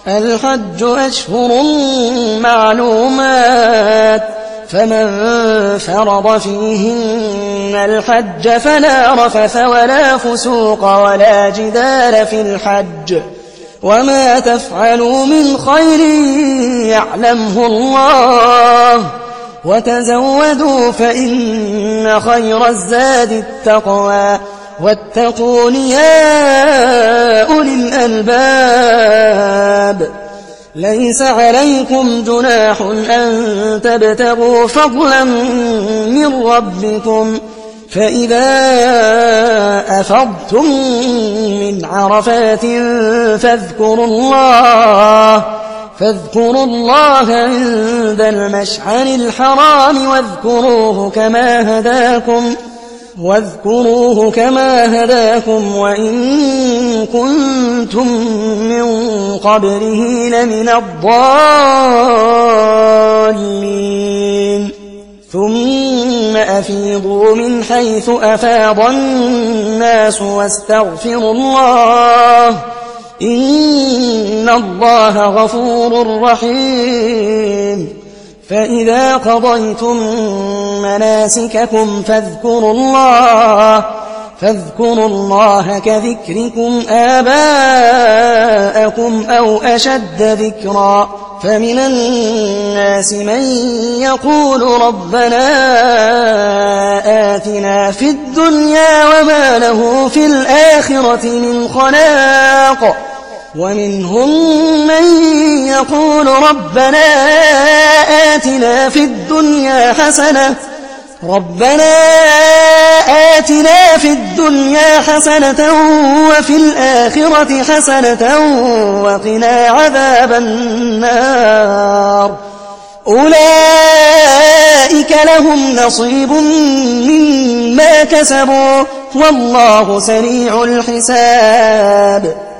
الحج أشهر معلومات، فمن فرض فيهن الحج فلا رفث ولا فسوق ولا جدال في الحج، وما تفعلوا من خير يعلمه الله، وتزودوا فإن خير الزاد التقوى، واتقون يا أولي الألباب. ليس عليكم جناح أن تبتغوا فضلا من ربكم، فإذا أفضتم من عرفات فاذكروا الله عند المشعر الحرام، واذكروه كما هداكم وإن كنتم من قبله لمن الضالين. ثم أفيضوا من حيث أفاض الناس واستغفروا الله، إن الله غفور رحيم. فإذا قضيتم مناسككم فاذكروا الله كذكركم آباءكم أو أشد ذكرا. فمن الناس من يقول ربنا آتنا في الدنيا وما له في الآخرة من خلاق، ومنهم من يقول ربنا آتنا في الدنيا حسنة وفي الآخرة حسنة وقنا عذاب النار. أولئك لهم نصيب مما كسبوا والله سريع الحساب.